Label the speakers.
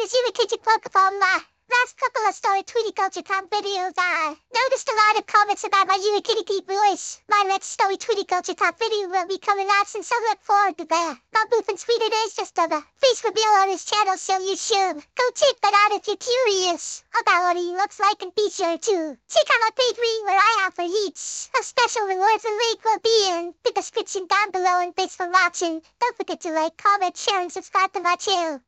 Speaker 1: is you kid you plug from last couple of story Tweety Culture Camp videos. I noticed a lot of comments about my you kitty deep voice. My next story Tweety Culture Camp video will be coming out soon, so look forward to that. Bob Booth and Sweet, it is just a face reveal on his channel, so you should go check that out if you're curious about what he looks like, and be sure to check out my Patreon where I offer heaps of special rewards. The link will be in the description down below, and thanks for watching. Don't forget to like, comment, share, and subscribe to my channel.